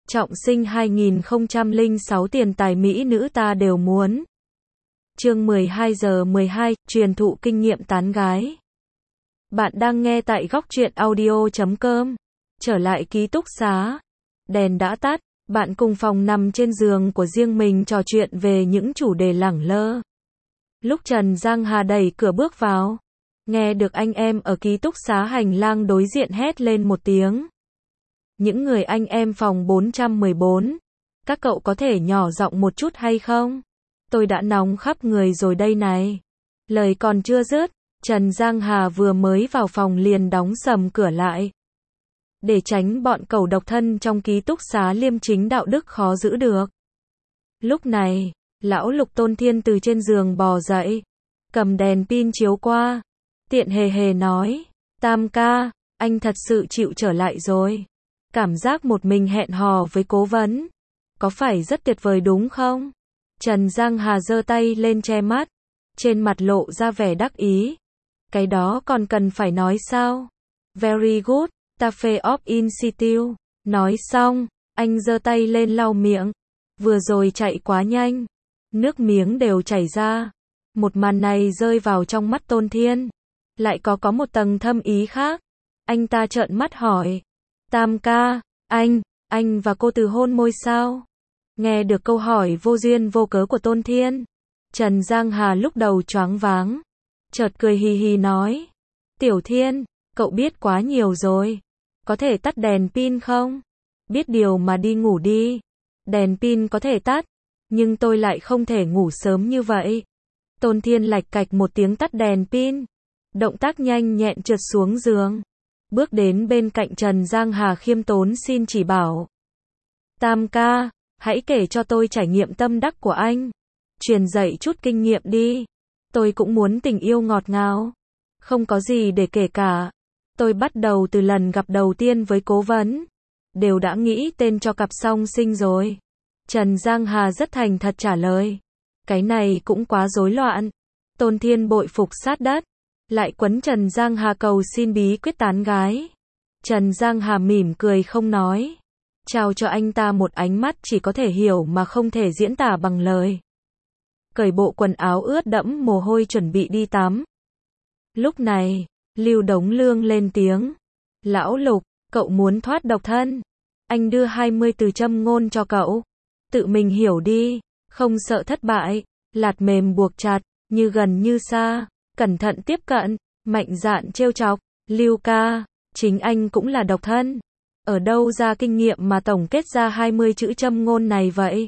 Trọng sinh 2006 tiền tài mỹ nữ ta đều muốn. Chương 12 giờ 12, truyền thụ kinh nghiệm tán gái. Bạn đang nghe tại góc truyện audio.com. Trở lại ký túc xá. Đèn đã tắt, bạn cùng phòng nằm trên giường của riêng mình trò chuyện về những chủ đề lẳng lơ. Lúc Trần Giang Hà đẩy cửa bước vào, nghe được anh em ở ký túc xá hành lang đối diện hét lên một tiếng. Những người anh em phòng 414, các cậu có thể nhỏ giọng một chút hay không? Tôi đã nóng khắp người rồi đây này. Lời còn chưa dứt, Trần Giang Hà vừa mới vào phòng liền đóng sầm cửa lại. Để tránh bọn cẩu độc thân trong ký túc xá liêm chính đạo đức khó giữ được. Lúc này, lão Lục Tôn Thiên từ trên giường bò dậy, cầm đèn pin chiếu qua, tiện hề hề nói, Tam ca, anh thật sự chịu trở lại rồi. Cảm giác một mình hẹn hò với cố vấn, có phải rất tuyệt vời đúng không? Trần Giang Hà giơ tay lên che mắt, trên mặt lộ ra vẻ đắc ý. Cái đó còn cần phải nói sao? Very good, Tafe of Institute. Nói xong, anh giơ tay lên lau miệng. Vừa rồi chạy quá nhanh, nước miếng đều chảy ra. Một màn này rơi vào trong mắt Tôn Thiên, lại có một tầng thâm ý khác. Anh ta trợn mắt hỏi, Tam ca, anh và cô từ hôn môi sao? Nghe được câu hỏi vô duyên vô cớ của Tôn Thiên, Trần Giang Hà lúc đầu choáng váng, chợt cười hì hì nói, Tiểu Thiên, cậu biết quá nhiều rồi, có thể tắt đèn pin không? Biết điều mà đi ngủ đi, đèn pin có thể tắt, nhưng tôi lại không thể ngủ sớm như vậy. Tôn Thiên lạch cạch một tiếng tắt đèn pin, động tác nhanh nhẹn trượt xuống giường, bước đến bên cạnh Trần Giang Hà khiêm tốn xin chỉ bảo. Tam ca, hãy kể cho tôi trải nghiệm tâm đắc của anh, truyền dạy chút kinh nghiệm đi, tôi cũng muốn tình yêu ngọt ngào. Không có gì để kể cả, tôi bắt đầu từ lần gặp đầu tiên với cố vấn, đều đã nghĩ tên cho cặp song sinh rồi. Trần Giang Hà rất thành thật trả lời, cái này cũng quá rối loạn. Tôn Thiên bội phục sát đất, lại quấn Trần Giang Hà cầu xin bí quyết tán gái. Trần Giang Hà mỉm cười không nói, trao cho anh ta một ánh mắt chỉ có thể hiểu mà không thể diễn tả bằng lời. Cởi bộ quần áo ướt đẫm mồ hôi chuẩn bị đi tắm. Lúc này, Lưu Đống Lương lên tiếng, Lão Lục, cậu muốn thoát độc thân, anh đưa 20 từ châm ngôn cho cậu, tự mình hiểu đi, không sợ thất bại, lạt mềm buộc chặt, như gần như xa, cẩn thận tiếp cận, mạnh dạn trêu chọc. Lưu ca, chính anh cũng là độc thân, ở đâu ra kinh nghiệm mà tổng kết ra 20 chữ châm ngôn này vậy?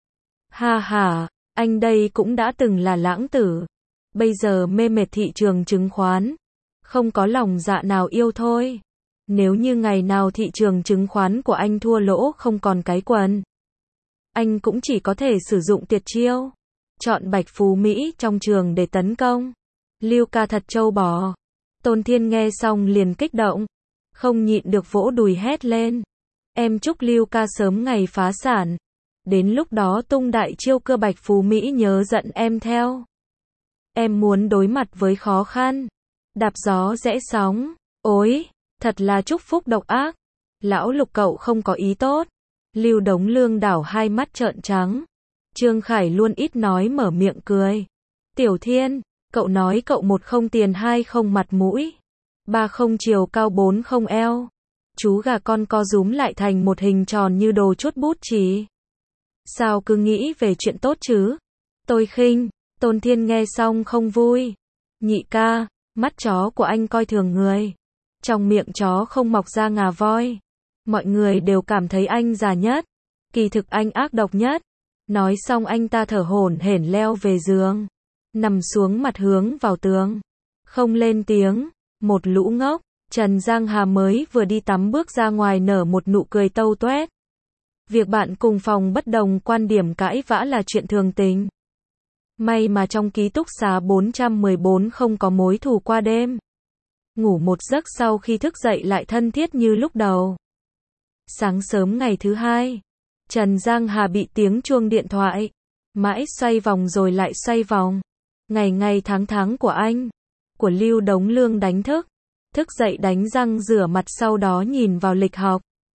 Ha ha, anh đây cũng đã từng là lãng tử, bây giờ mê mệt thị trường chứng khoán, không có lòng dạ nào yêu thôi. Nếu như ngày nào thị trường chứng khoán của anh thua lỗ không còn cái quần, anh cũng chỉ có thể sử dụng tuyệt chiêu, chọn Bạch Phú Mỹ trong trường để tấn công. Lưu ca thật trâu bò. Tôn Thiên nghe xong liền kích động, không nhịn được vỗ đùi hét lên. Em chúc Lưu ca sớm ngày phá sản. Đến lúc đó tung đại chiêu cơ Bạch Phú Mỹ nhớ giận em theo. Em muốn đối mặt với khó khăn, đạp gió rẽ sóng. Ôi, thật là chúc phúc độc ác. Lão Lục cậu không có ý tốt. Lưu Đống Lương đảo hai mắt trợn trắng. Trương Khải luôn ít nói mở miệng cười. Tiểu Thiên, cậu nói cậu 1 không tiền 2 không mặt mũi, 3 không chiều cao 4 không eo. Chú gà con co rúm lại thành một hình tròn như đồ chuốt bút chì. Sao cứ nghĩ về chuyện tốt chứ? Tôi khinh. Tôn Thiên nghe xong không vui. Nhị ca, mắt chó của anh coi thường người. Trong miệng chó không mọc ra ngà voi. Mọi người đều cảm thấy anh già nhất. Kỳ thực anh ác độc nhất. Nói xong anh ta thở hổn hển leo về giường, nằm xuống mặt hướng vào tường, không lên tiếng. Một lũ ngốc. Trần Giang Hà mới vừa đi tắm bước ra ngoài nở một nụ cười tâu toét. Việc bạn cùng phòng bất đồng quan điểm cãi vã là chuyện thường tình. May mà trong ký túc xá 414 không có mối thù qua đêm. Ngủ một giấc sau khi thức dậy lại thân thiết như lúc đầu. Sáng sớm ngày thứ hai, Trần Giang Hà bị tiếng chuông điện thoại, mãi xoay vòng rồi lại xoay vòng. Ngày tháng của anh, của Lưu Đống Lương đánh thức. Thức dậy đánh răng rửa mặt sau đó nhìn vào lịch học.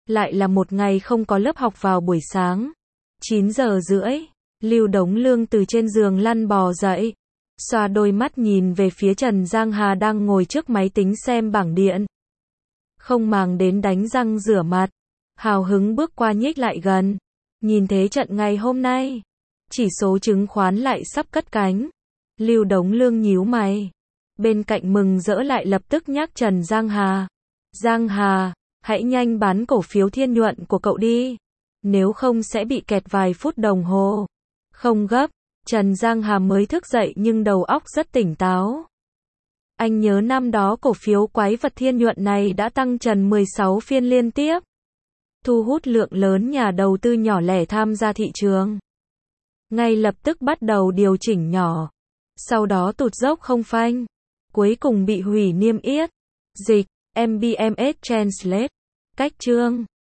Lại là một ngày không có lớp học vào buổi sáng. 9 giờ rưỡi, Lưu Đống Lương từ trên giường lăn bò dậy, xoa đôi mắt nhìn về phía Trần Giang Hà đang ngồi trước máy tính xem bảng điện. Không màng đến đánh răng rửa mặt, hào hứng bước qua nhích lại gần. Nhìn thế trận ngày hôm nay, chỉ số chứng khoán lại sắp cất cánh. Lưu Đống Lương nhíu mày. Bên cạnh mừng rỡ lại lập tức nhắc Trần Giang Hà. Giang Hà, hãy nhanh bán cổ phiếu Thiên Nhuận của cậu đi. Nếu không sẽ bị kẹt vài phút đồng hồ. Không gấp, Trần Giang Hà mới thức dậy nhưng đầu óc rất tỉnh táo. Anh nhớ năm đó cổ phiếu quái vật Thiên Nhuận này đã tăng trần 16 phiên liên tiếp, thu hút lượng lớn nhà đầu tư nhỏ lẻ tham gia thị trường. Ngay lập tức bắt đầu điều chỉnh nhỏ, sau đó tụt dốc không phanh, cuối cùng bị hủy niêm yết. Dịch, MBMS Translate. Cách chương